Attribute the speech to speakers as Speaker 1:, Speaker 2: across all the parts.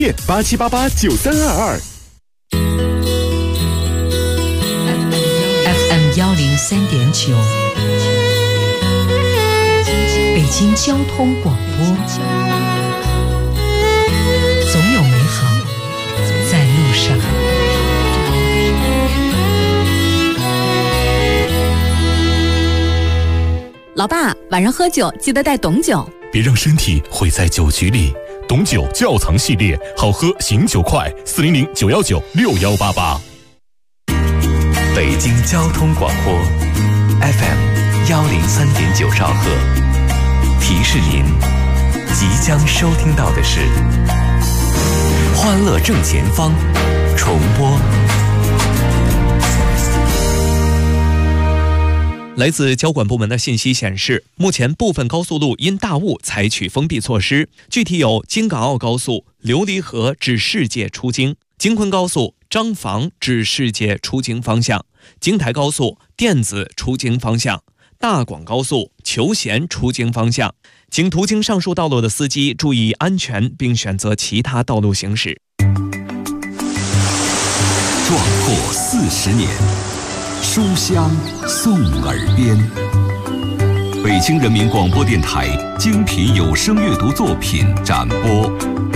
Speaker 1: 87889322。
Speaker 2: FM 103.9，北京交通广播。总有美好在路上。
Speaker 3: 老爸，晚上喝酒记得带董酒，
Speaker 4: 别让身体毁在酒局里。董酒窖藏系列，好喝醒酒快，400-919-6188。
Speaker 5: 北京交通广播 FM 103.9兆赫，提示您即将收听到的是欢乐正前方重播。
Speaker 6: 来自交管部门的信息显示，目前部分高速路因大雾采取封闭措施，具体有京港澳高速琉璃河至世界出京、京昆高速张坊至世界出京方向、京台高速电子出京方向、大广高速求贤出京方向。请途经上述道路的司机注意安全，并选择其他道路行驶。
Speaker 7: 壮阔40年，书香送耳边。北京人民广播电台精品有声阅读作品展播。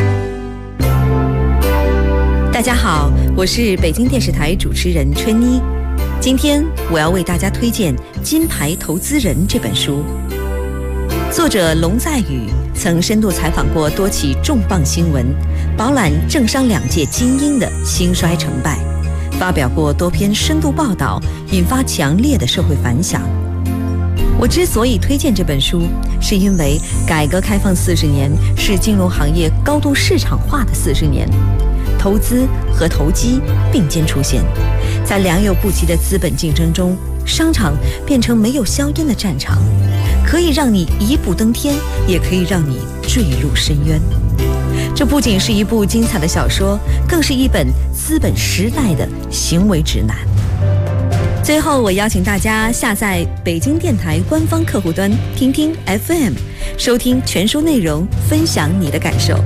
Speaker 8: 大家好，我是北京电视台主持人春妮。今天我要为大家推荐《金牌投资人》这本书。作者龙在宇曾深度采访过多起重磅新闻，饱览政商两界精英的兴衰成败，发表过多篇深度报道，引发强烈的社会反响。我之所以推荐这本书，是因为改革开放40年是金融行业高度市场化的40年，投资和投机并肩出现，在良莠不齐的资本竞争中，商场变成没有硝烟的战场，可以让你一步登天，也可以让你坠入深渊。这不仅是一部精彩的小说，更是一本资本时代的行为指南。最后，我邀请大家下载北京电台官方客户端听听 FM， 收听全书内容，分享你的感受。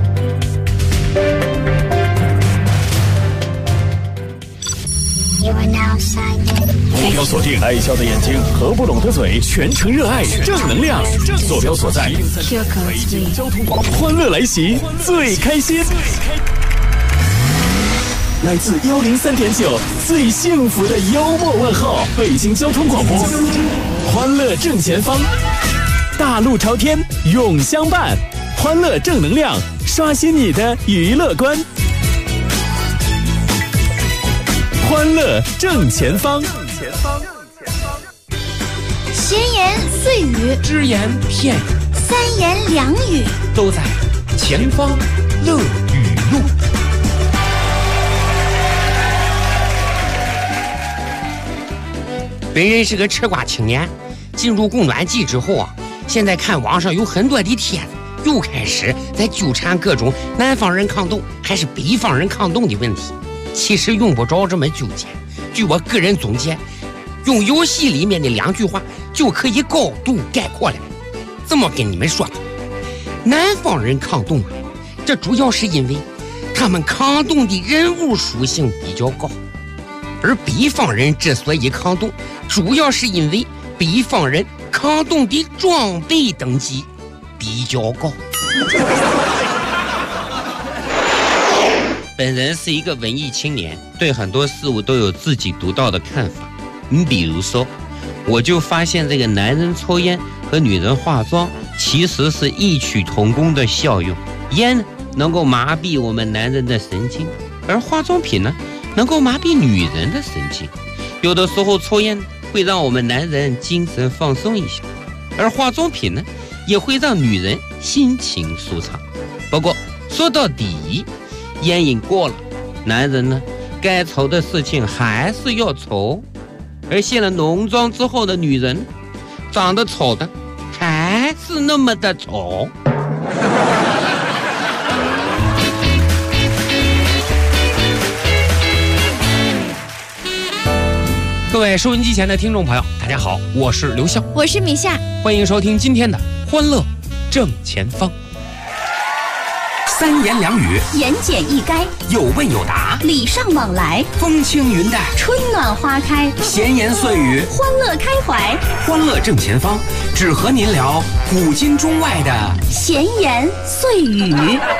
Speaker 4: 目标锁定爱笑的眼睛，合不拢的嘴，全程热爱正能量。坐标所在，北京交通广播，欢乐来袭，最开心。来自103.9最幸福的幽默问候，北京交通广播，欢乐正前方，大路朝天永相伴，欢乐正能量，刷新你的娱乐观。欢乐正前方，
Speaker 9: 闲言碎语，
Speaker 10: 只言片语，
Speaker 9: 三言两语，
Speaker 10: 都在前方乐语录。本人是个吃瓜青年，进入供暖季之后啊，现在看网上有很多的帖子，又开始在纠缠各种南方人抗冻还是北方人抗冻的问题。其实用不着这么纠结，据我个人总结，用游戏里面的2句话就可以高度概括了。这么跟你们说吧，南方人抗冻啊，这主要是因为他们抗冻的人物属性比较高，而北方人之所以抗冻，主要是因为北方人抗冻的装备等级比较高。本人是一个文艺青年，对很多事物都有自己独到的看法。你比如说，我就发现这个男人抽烟和女人化妆其实是异曲同工的效用。烟呢，能够麻痹我们男人的神经，而化妆品呢，能够麻痹女人的神经。有的时候抽烟会让我们男人精神放松一下，而化妆品呢，也会让女人心情舒畅。不过说到底，烟瘾过了，男人呢，该愁的事情还是要愁，而卸了浓妆之后的女人，长得丑的还是那么的丑。各位收音机前的听众朋友，大家好，我是刘笑，
Speaker 9: 我是米夏，
Speaker 10: 欢迎收听今天的欢乐正前方。
Speaker 1: 三言两语，
Speaker 9: 言简意赅，
Speaker 1: 有问有答，
Speaker 9: 礼尚往来，
Speaker 1: 风轻云淡，
Speaker 9: 春暖花开，
Speaker 1: 闲言碎语，
Speaker 9: 欢乐开怀，
Speaker 1: 欢乐正前方，只和您聊古今中外的
Speaker 9: 闲言碎语。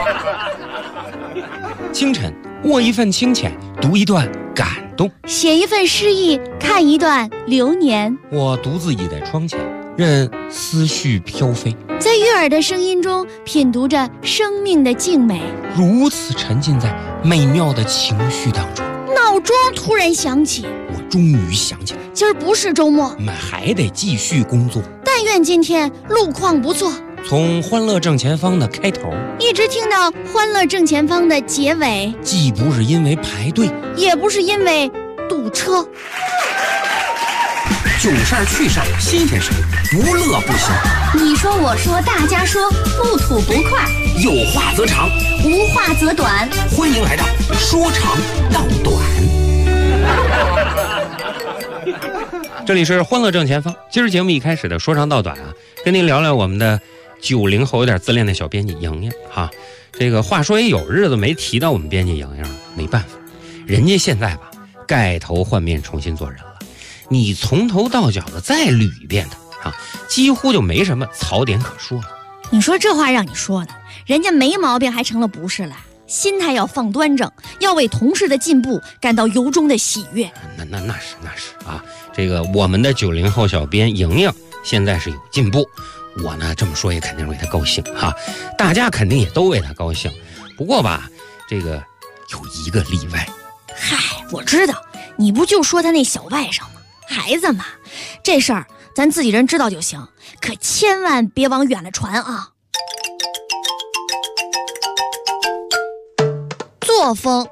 Speaker 10: 清晨，握一份清浅，读一段感动，
Speaker 9: 写一份诗意，看一段流年。
Speaker 10: 我独自倚在窗前，任思绪飘飞，
Speaker 9: 在悦耳的声音中品读着生命的静美，
Speaker 10: 如此沉浸在美妙的情绪当中。
Speaker 9: 闹钟突然响起，
Speaker 10: 我终于想起来，
Speaker 9: 今儿不是周末，
Speaker 10: 我们还得继续工作。
Speaker 9: 但愿今天路况不错。
Speaker 10: 从欢乐正前方的开头，
Speaker 9: 一直听到欢乐正前方的结尾，
Speaker 10: 既不是因为排队，
Speaker 9: 也不是因为堵车。
Speaker 1: 囧事儿趣事儿新鲜事儿，不乐不行。
Speaker 9: 你说我说大家说，不吐不快，
Speaker 1: 有话则长，
Speaker 9: 无话则短。
Speaker 1: 欢迎来到说长道短。
Speaker 10: 这里是欢乐正前方。今儿节目一开始的说长道短啊，跟您聊聊我们的90后有点自恋的小编辑莹莹哈。这个话说也有日子没提到我们编辑莹莹了，没办法，人家现在吧盖头换面重新做人了。你从头到脚的再捋一遍它啊，几乎就没什么槽点可说了。
Speaker 9: 你说这话让你说的，人家没毛病还成了不是了。心态要放端正，要为同事的进步感到由衷的喜悦。
Speaker 10: 那是啊，这个我们的90后小编莹莹现在是有进步，我呢这么说也肯定为她高兴哈，大家肯定也都为她高兴。不过吧，这个有一个例外。
Speaker 9: 嗨，我知道，你不就说他那小外甥吗？孩子嘛，这事儿咱自己人知道就行，可千万别往远了传啊。作风，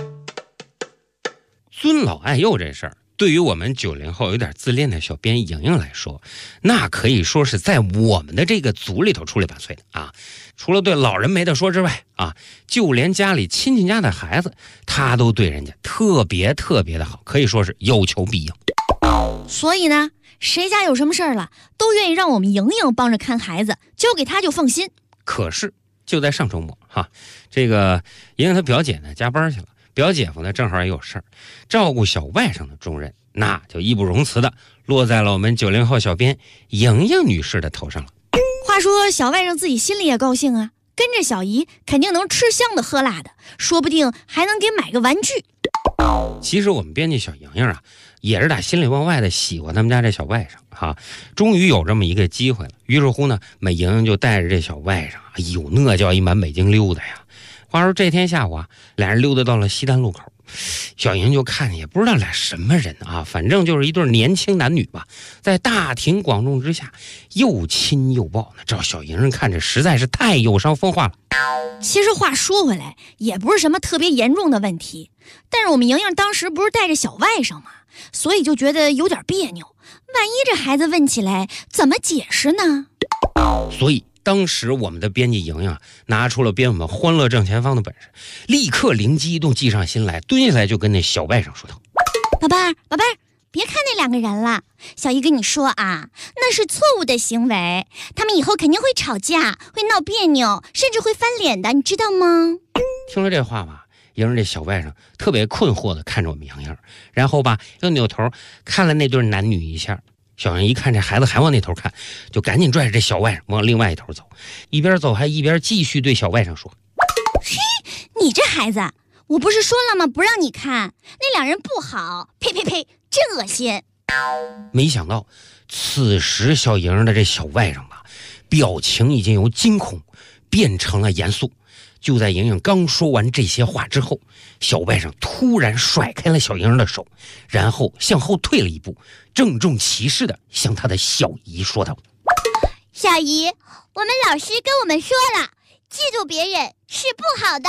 Speaker 10: 尊老爱幼这事儿，对于我们90后有点自恋的小编莹莹来说，那可以说是在我们的这个族里头出类拔萃的啊。除了对老人没得说之外啊，就连家里亲戚家的孩子，他都对人家特别的好，可以说是有求必应。
Speaker 9: 所以呢，谁家有什么事儿了，都愿意让我们莹莹帮着看孩子，交给他就放心。
Speaker 10: 可是就在上周末哈，这个莹莹她表姐呢加班去了，表姐夫呢正好也有事儿，照顾小外甥的重任，那就义不容辞的落在了我们90后小编莹莹女士的头上了。
Speaker 9: 话说小外甥自己心里也高兴啊，跟着小姨肯定能吃香的喝辣的，说不定还能给买个玩具。
Speaker 10: 其实我们编辑小莹莹啊，也是打心里往外的喜欢他们家这小外甥哈，终于有这么一个机会了。于是乎呢，美莹莹就带着这小外甥，哎呦，那叫一满北京溜达呀。话说这天下午啊，俩人溜达到了西单路口，小莹就看也不知道俩什么人啊，反正就是一对年轻男女吧，在大庭广众之下又亲又抱呢。照小莹看着实在是太有伤风化了。
Speaker 9: 其实话说回来，也不是什么特别严重的问题，但是我们莹莹当时不是带着小外甥嘛，所以就觉得有点别扭，万一这孩子问起来怎么解释呢？
Speaker 10: 所以当时我们的编辑莹莹拿出了编我们欢乐正前方的本事，立刻灵机一动，计上心来，蹲下来就跟那小外甥说道：
Speaker 9: 宝贝儿，别看那两个人了，小姨跟你说啊，那是错误的行为，他们以后肯定会吵架，会闹别扭，甚至会翻脸的，你知道吗？
Speaker 10: 听了这话吧，莹莹这小外甥特别困惑的看着我们莹莹，然后吧又扭头看了那对男女一下。小莹一看这孩子还往那头看，就赶紧拽着这小外甥往另外一头走，一边走还一边继续对小外甥说：
Speaker 9: 嘿，你这孩子，我不是说了吗，不让你看，那两人不好，呸，真恶心。
Speaker 10: 没想到此时小莹的这小外甥吧，表情已经由惊恐变成了严肃。就在莹莹刚说完这些话之后，小外甥突然甩开了小莹的手，然后向后退了一步，郑重其事地向他的小姨说道：
Speaker 9: 小姨，我们老师跟我们说了，嫉妒别人是不好的。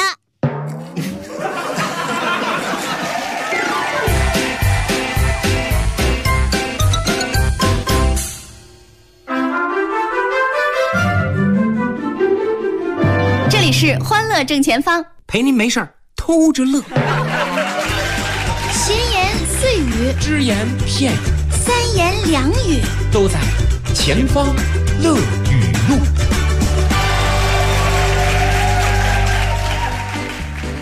Speaker 9: 这里是欢乐正前方，
Speaker 1: 陪您没事偷着乐。
Speaker 9: 闲言碎语，
Speaker 1: 只言片语，
Speaker 9: 三言两语，
Speaker 1: 都在前方乐语录。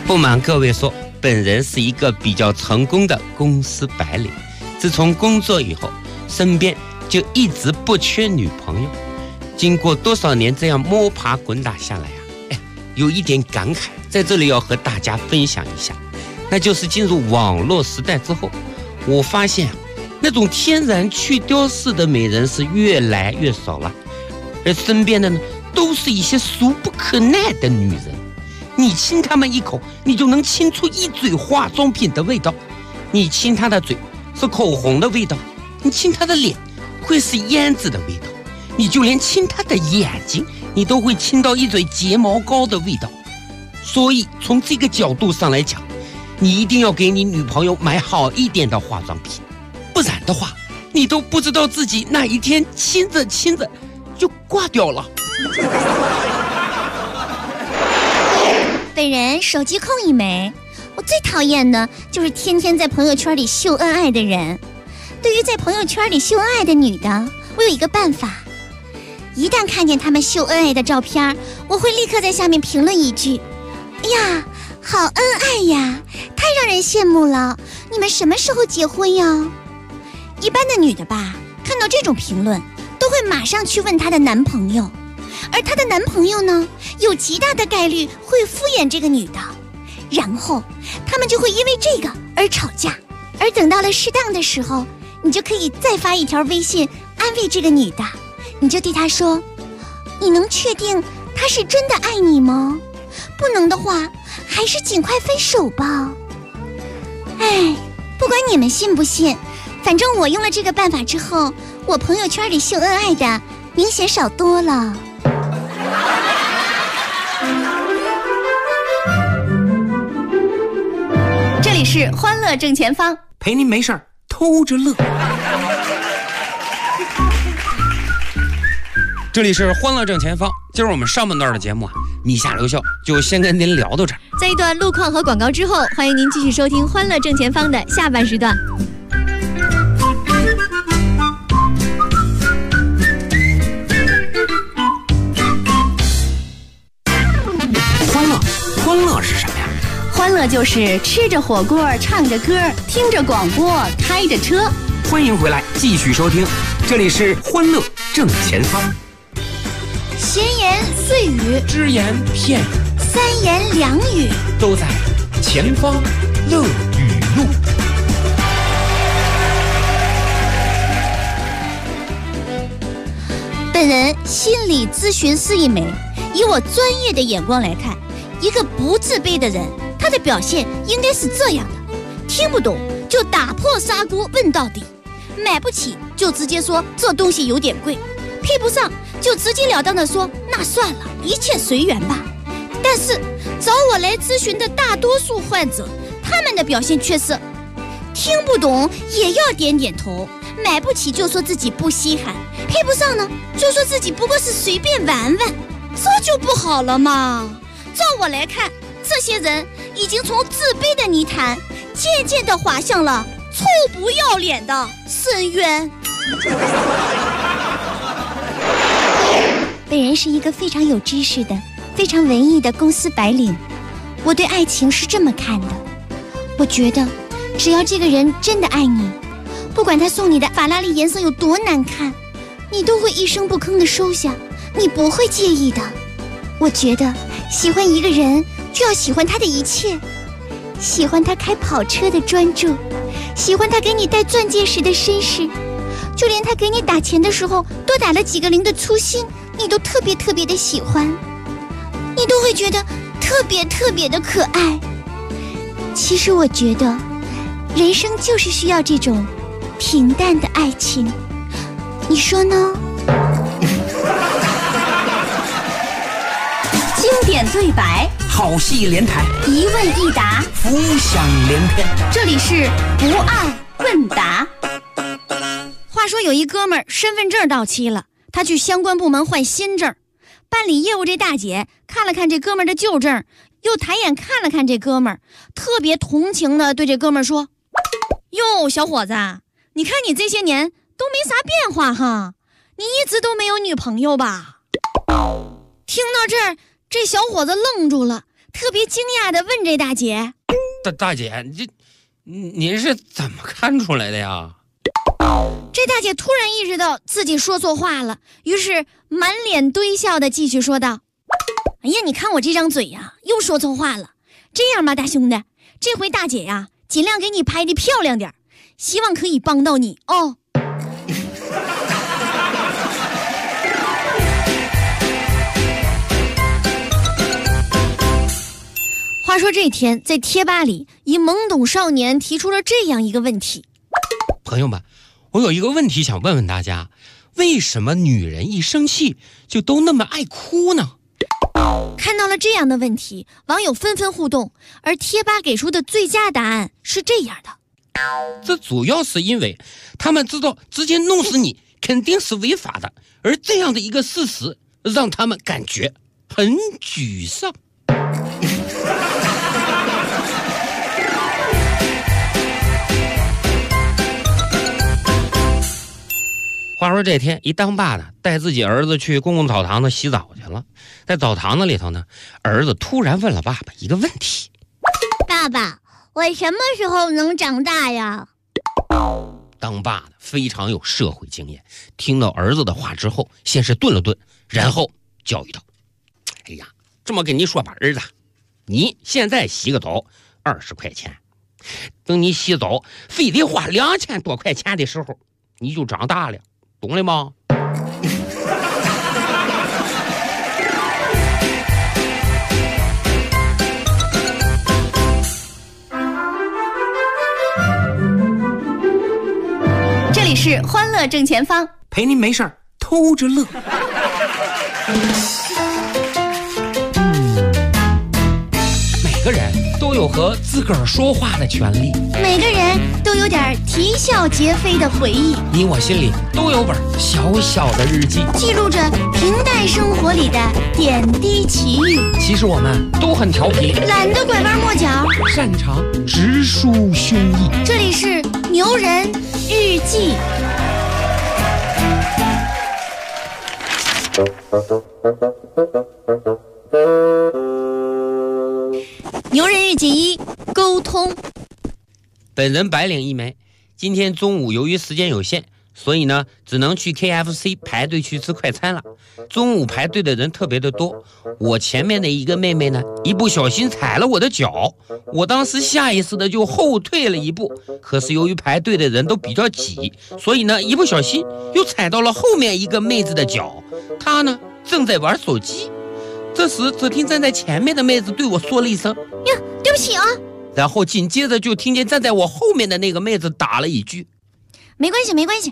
Speaker 10: 不瞒各位说，本人是一个比较成功的公司白领。自从工作以后，身边就一直不缺女朋友。经过多少年这样摸爬滚打下来啊，有一点感慨，在这里要和大家分享一下，那就是进入网络时代之后，我发现那种天然去雕饰的美人是越来越少了，而身边的呢，都是一些俗不可耐的女人。你亲她们一口，你就能亲出一嘴化妆品的味道；你亲她的嘴，是口红的味道；你亲她的脸，会是胭脂的味道；你就连亲她的眼睛，你都会亲到一嘴睫毛膏的味道。所以从这个角度上来讲，你一定要给你女朋友买好一点的化妆品，不然的话，你都不知道自己那一天亲着亲着就挂掉了。
Speaker 9: 本人手机控一枚，我最讨厌的就是天天在朋友圈里秀恩爱的人。对于在朋友圈里秀恩爱的女的，我有一个办法，一旦看见她们秀恩爱的照片，我会立刻在下面评论一句：哎呀，好恩爱呀，太让人羡慕了，你们什么时候结婚呀？一般的女的吧，看到这种评论都会马上去问她的男朋友，而她的男朋友呢，有极大的概率会敷衍这个女的，然后他们就会因为这个而吵架。而等到了适当的时候，你就可以再发一条微信安慰这个女的，你就对她说：你能确定她是真的爱你吗？不能的话，还是尽快分手吧。哎，不管你们信不信，反正我用了这个办法之后，我朋友圈里秀恩爱的明显少多了。
Speaker 3: 这里是欢乐正前方，
Speaker 1: 陪您没事儿偷着乐。
Speaker 10: 这里是欢乐正前方，今儿我们上半段的节目啊，米下留校就先跟您聊到这儿。
Speaker 3: 在一段路况和广告之后，欢迎您继续收听欢乐正前方的下半时段。
Speaker 1: 欢乐是什么呀？
Speaker 3: 欢乐就是吃着火锅，唱着歌，听着广播，开着车。
Speaker 1: 欢迎回来，继续收听，这里是欢乐正前方。
Speaker 9: 闲言碎语，
Speaker 1: 只言片语，
Speaker 9: 三言两语，
Speaker 1: 都在前方乐语录。
Speaker 9: 本人心理咨询师一枚，以我专业的眼光来看，一个不自卑的人，他的表现应该是这样的：听不懂就打破砂锅问到底，买不起就直接说这东西有点贵，配不上就直截了当的说那算了，一切随缘吧。但是找我来咨询的大多数患者，他们的表现却是听不懂也要点点头，买不起就说自己不稀罕，配不上呢就说自己不过是随便玩玩，这就不好了嘛。照我来看，这些人已经从自卑的泥潭渐渐地滑向了臭不要脸的深渊。本人是一个非常有知识的、非常文艺的公司白领。我对爱情是这么看的，我觉得只要这个人真的爱你，不管他送你的法拉利颜色有多难看，你都会一声不吭地收下，你不会介意的。我觉得喜欢一个人就要喜欢他的一切，喜欢他开跑车的专注，喜欢他给你戴钻戒时的绅士，就连他给你打钱的时候多打了几个零的粗心，你都特别特别的喜欢，你都会觉得特别特别的可爱。其实我觉得人生就是需要这种平淡的爱情，你说呢？
Speaker 3: 经典对白，
Speaker 1: 好戏连台，
Speaker 3: 一问一答，
Speaker 1: 浮想联翩。
Speaker 3: 这里是不爱问答。
Speaker 9: 话说有一哥们儿身份证到期了，他去相关部门换新证，办理业务这大姐看了看这哥们儿的旧证，又抬眼看了看这哥们儿，特别同情的对这哥们儿说：哟，小伙子，你看你这些年都没啥变化哈，你一直都没有女朋友吧？听到这儿，这小伙子愣住了， 特别惊讶地问这大姐：“
Speaker 10: 大姐，您是怎么看出来的呀？”
Speaker 9: 这大姐突然意识到自己说错话了，于是满脸堆笑地继续说道：“哎呀，你看我这张嘴呀，又说错话了。这样吧，大兄弟，这回大姐呀，尽量给你拍的漂亮点，希望可以帮到你哦。”话说这天，在贴吧里，一懵懂少年提出了这样一个问题：
Speaker 10: 朋友们，我有一个问题想问问大家，为什么女人一生气就都那么爱哭呢？
Speaker 9: 看到了这样的问题，网友纷纷互动，而贴吧给出的最佳答案是这样的：
Speaker 10: 这主要是因为他们知道直接弄死你肯定是违法的，而这样的一个事实让他们感觉很沮丧。话说这天，一当爸的带自己儿子去公共澡堂子洗澡去了。在澡堂子里头呢，儿子突然问了爸爸一个问题：
Speaker 9: 爸爸，我什么时候能长大呀？
Speaker 10: 当爸的非常有社会经验，听到儿子的话之后，先是顿了顿，然后教育道：哎呀，这么跟你说吧，儿子，你现在洗个澡20块钱，等你洗澡非得花2000多块钱的时候，你就长大了，懂了吗？
Speaker 3: 这里是欢乐正前方，
Speaker 1: 陪您没事儿偷着乐。
Speaker 10: 每个人都有和自个儿说话的权利，
Speaker 9: 每个人都有点啼笑皆非的回忆，
Speaker 10: 你我心里都有本小小的日记，
Speaker 9: 记录着平淡生活里的点滴奇遇。
Speaker 10: 其实我们都很调皮，
Speaker 9: 懒得拐弯抹角，
Speaker 10: 擅长直抒胸臆。
Speaker 9: 这里是牛人日记。牛人日记1：沟通。
Speaker 10: 本人白领一枚，今天中午由于时间有限，所以呢只能去 KFC 排队去吃快餐了。中午排队的人特别的多，我前面的一个妹妹呢一不小心踩了我的脚，我当时下意识的就后退了一步，可是由于排队的人都比较挤，所以呢一不小心又踩到了后面一个妹子的脚，她呢正在玩手机。这时只听站在前面的妹子对我说了一声：
Speaker 9: 呀，对不起啊。
Speaker 10: 然后紧接着就听见站在我后面的那个妹子打了一句：
Speaker 9: 没关系没关系。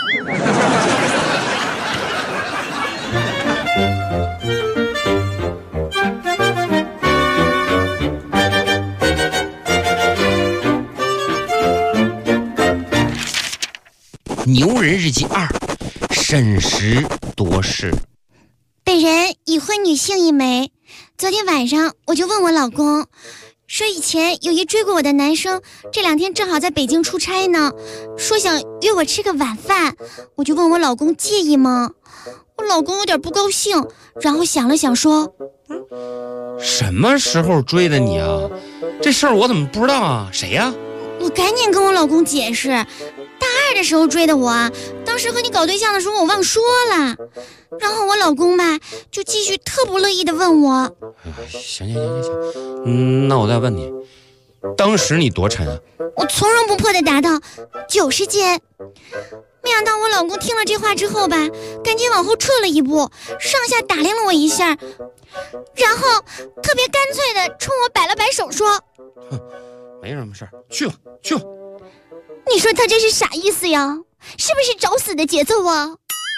Speaker 10: 牛人日记2：审时度势。
Speaker 9: 本人已婚女性一枚，昨天晚上我就问我老公，说以前有一追过我的男生，这2天正好在北京出差呢，说想约我吃个晚饭，我就问我老公介意吗？我老公有点不高兴，然后想了想说：
Speaker 10: 什么时候追的你啊？这事儿我怎么不知道啊？谁呀？
Speaker 9: 我赶紧跟我老公解释，大2的时候追的我，当时和你搞对象的时候我忘说了。然后我老公吧就继续特不乐意的问我：
Speaker 10: 行，那我再问你，当时你多沉啊？
Speaker 9: 我从容不迫的答道：90斤。没想到我老公听了这话之后吧，赶紧往后撤了一步，上下打量了我一下，然后特别干脆的冲我摆了摆手说：
Speaker 10: 没什么事儿，去吧。
Speaker 9: 你说他这是啥意思呀？是不是找死的节奏啊？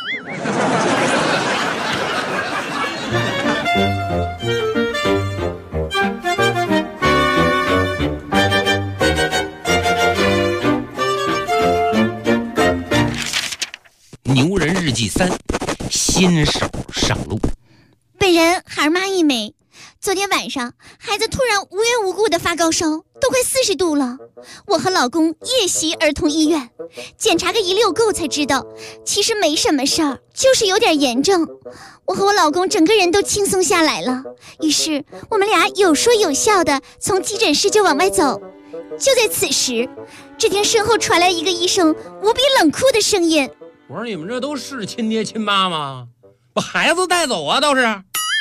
Speaker 10: 牛人日记3：新手上路。
Speaker 9: 本人孩妈一枚， 昨天晚上孩子突然无缘无故的发高烧，都快40度了。我和老公夜袭儿童医院，检查个一溜够才知道，其实没什么事儿，就是有点炎症。我和我老公整个人都轻松下来了，于是我们俩有说有笑的从急诊室就往外走。就在此时，只听身后传来一个医生无比冷酷的声音：
Speaker 11: 我说你们这都是亲爹亲妈吗？把孩子带走啊，倒是。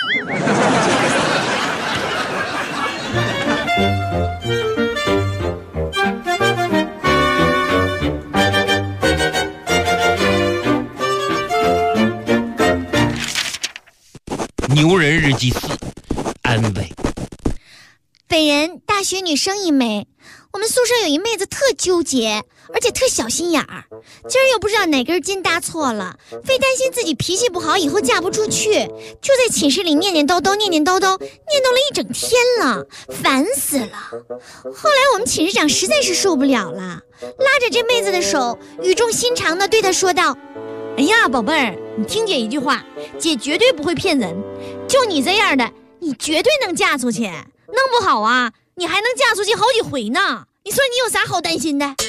Speaker 10: 牛人日记4，安慰。
Speaker 9: 本人大学女生一枚，我们宿舍有一妹子特纠结，而且特小心眼儿。今儿又不知道哪根筋搭错了，非担心自己脾气不好以后嫁不出去，就在寝室里念念叨叨，念叨了一整天了，烦死了。后来我们寝室长实在是受不了了，拉着这妹子的手，语重心长地对她说道：哎呀，宝贝儿，你听姐一句话，姐绝对不会骗人，就你这样的，你绝对能嫁出去，弄不好啊，你还能嫁出去好几回呢。你说你有啥好担心的？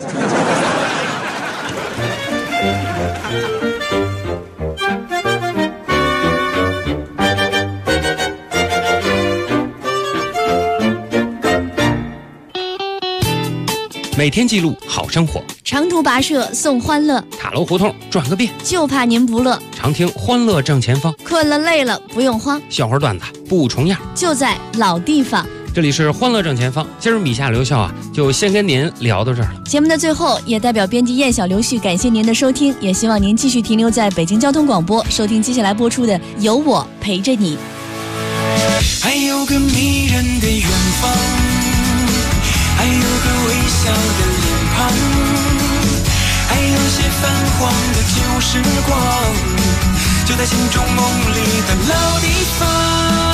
Speaker 11: 每天记录好生活，
Speaker 9: 长途跋涉送欢乐，
Speaker 11: 塔楼胡同转个遍，
Speaker 9: 就怕您不乐。
Speaker 11: 常听欢乐正前方，
Speaker 9: 困了累了不用慌，
Speaker 11: 笑话段子不重样，
Speaker 9: 就在老地方。
Speaker 11: 这里是欢乐正前方，今儿米夏刘笑啊，就先跟您聊到这儿了。
Speaker 2: 节目的最后，也代表编辑燕小刘旭感谢您的收听，也希望您继续停留在北京交通广播，收听接下来播出的《有我陪着你》。
Speaker 12: 还有个迷人的远方，还有个微笑的脸庞，还有些泛黄的旧时光，就在心中梦里的老地方。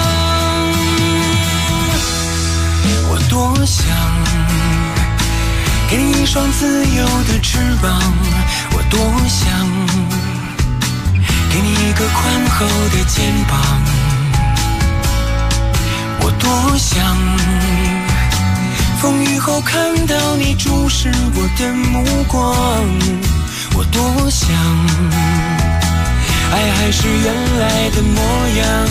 Speaker 12: 我多想给你一双自由的翅膀，我多想给你一个宽厚的肩膀，我多想风雨后看到你注视我的目光，我多想爱还是原来的模样，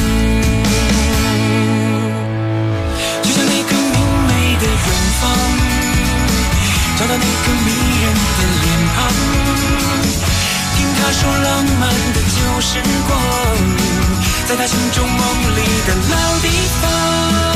Speaker 12: 就像那个明媚的远方，找到那个迷人的脸庞，听他说浪漫的旧时光，在他心中梦里的老地方。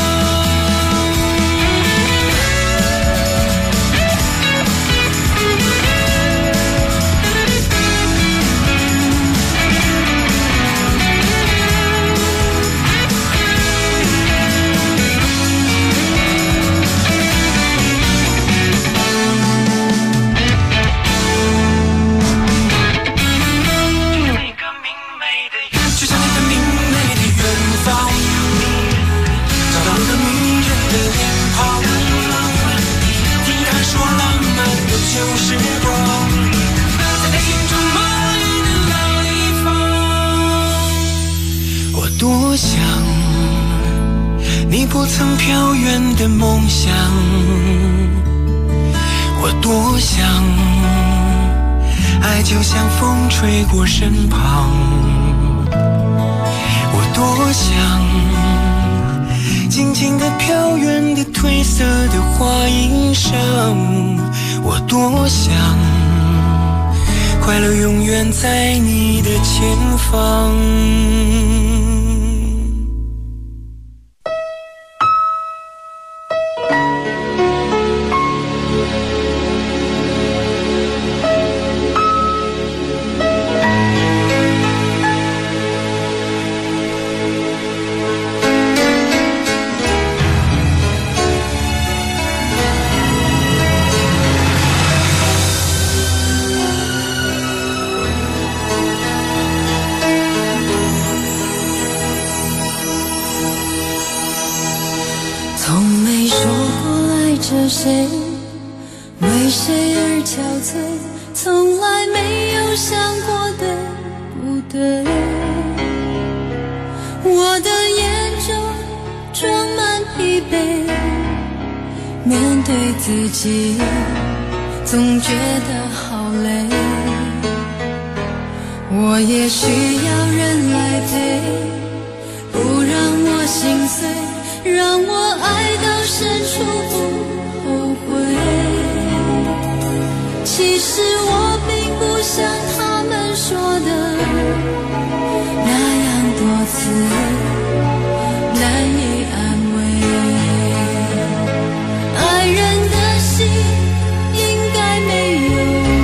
Speaker 12: 旧时光，在他心中梦里的老地方。我多想你不曾飘远的梦想，我多想爱就像风吹过身旁，我多想静静地飘远的褪色的花衣裳，我多想快乐永远在你的前方。
Speaker 13: 从没说过爱着谁，为谁而憔悴，从来没有想过对不对。我的眼中装满疲惫，面对自己总觉得好累。我也需要人来陪，不让我心碎，让我爱到深处不后悔。其实我并不像他们说的那样多次难以安慰。爱人的心应该没有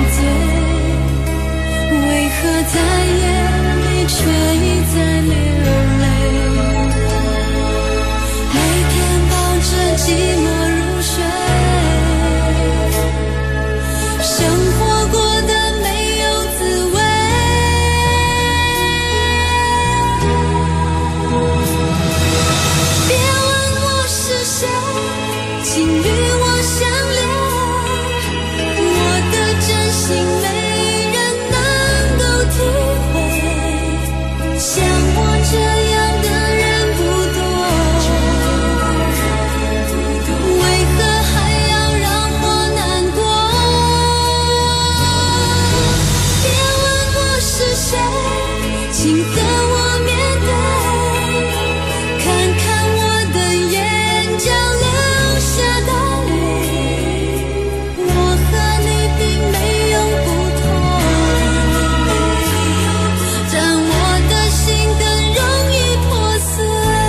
Speaker 13: 罪，为何在眼里却一再流泪？每天抱着寂寞入睡，生活过得没有滋味。别问我是谁，请与我相恋，我的真心没人能够体会，像我这样的人不多，为何还要让我难过？别问我是谁，请和我面对，看看我的眼角流下的泪，我和你并没有不同，但我的心更容易破碎。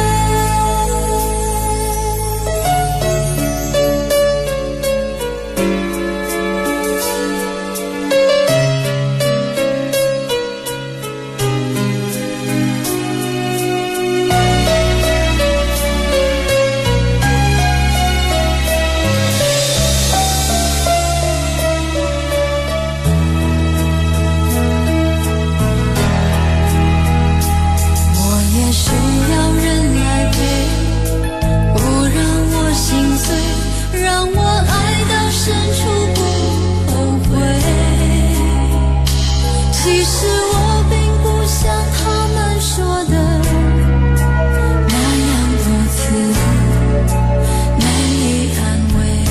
Speaker 13: 我也需要人来陪，不让我心碎，让我爱到深处不后悔。其实我并不像他们说的那样多次难以安慰。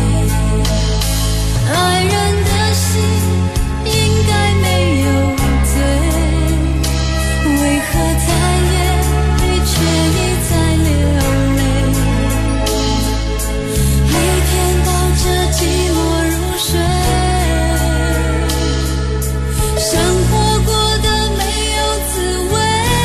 Speaker 13: 爱人的心应该没有罪，为何在眼里却一再流泪？每天抱着寂寞入睡，生活过得没有滋味。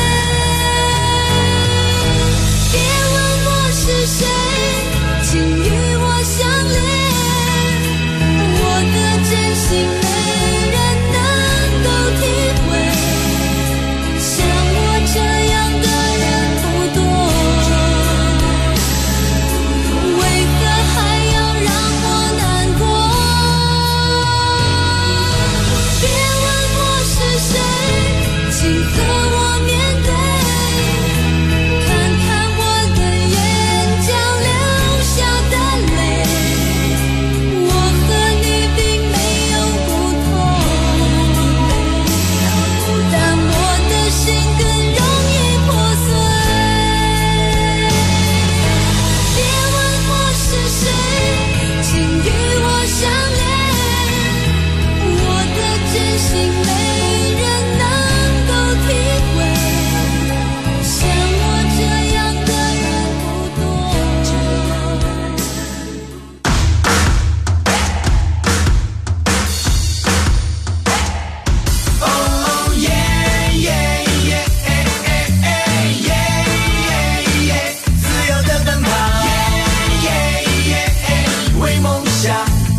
Speaker 13: 别问我是谁，请与我相恋，我的真心没人能够体会，像我这样的人不多，为何还要让我难过？别问我是谁，请和我面对，看看我的眼角流下的泪，我和你并没有不同，但我的心更容易破碎。别问我是谁，请与我相恋，我的真心没人能够体会，像我这样的人不多。
Speaker 12: 哦耶耶耶，自由的奔跑，为梦想。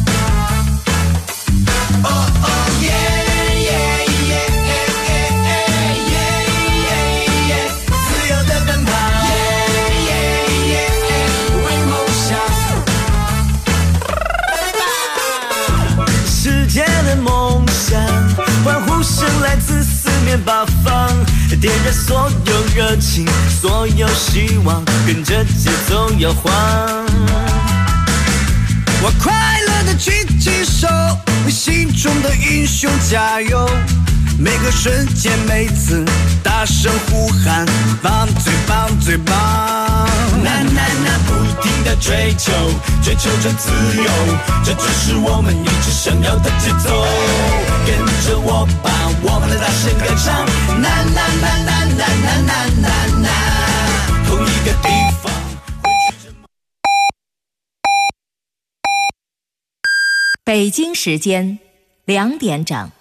Speaker 12: 哦耶耶耶，自由的奔跑，为梦想。世界的梦想，欢呼声来自四面八方，点燃所有热情，所有希望，跟着节奏摇晃。我快乐的举起手，为心中的英雄加油！
Speaker 14: 每个瞬间每次大声呼喊，棒最棒最棒。
Speaker 12: 呐呐呐，不停地追求着自由，这就是我们一直想要的节奏。跟着我吧，我们来大声歌唱，呐呐呐呐呐呐呐呐呐，同一个地方。
Speaker 8: 北京时间2点整。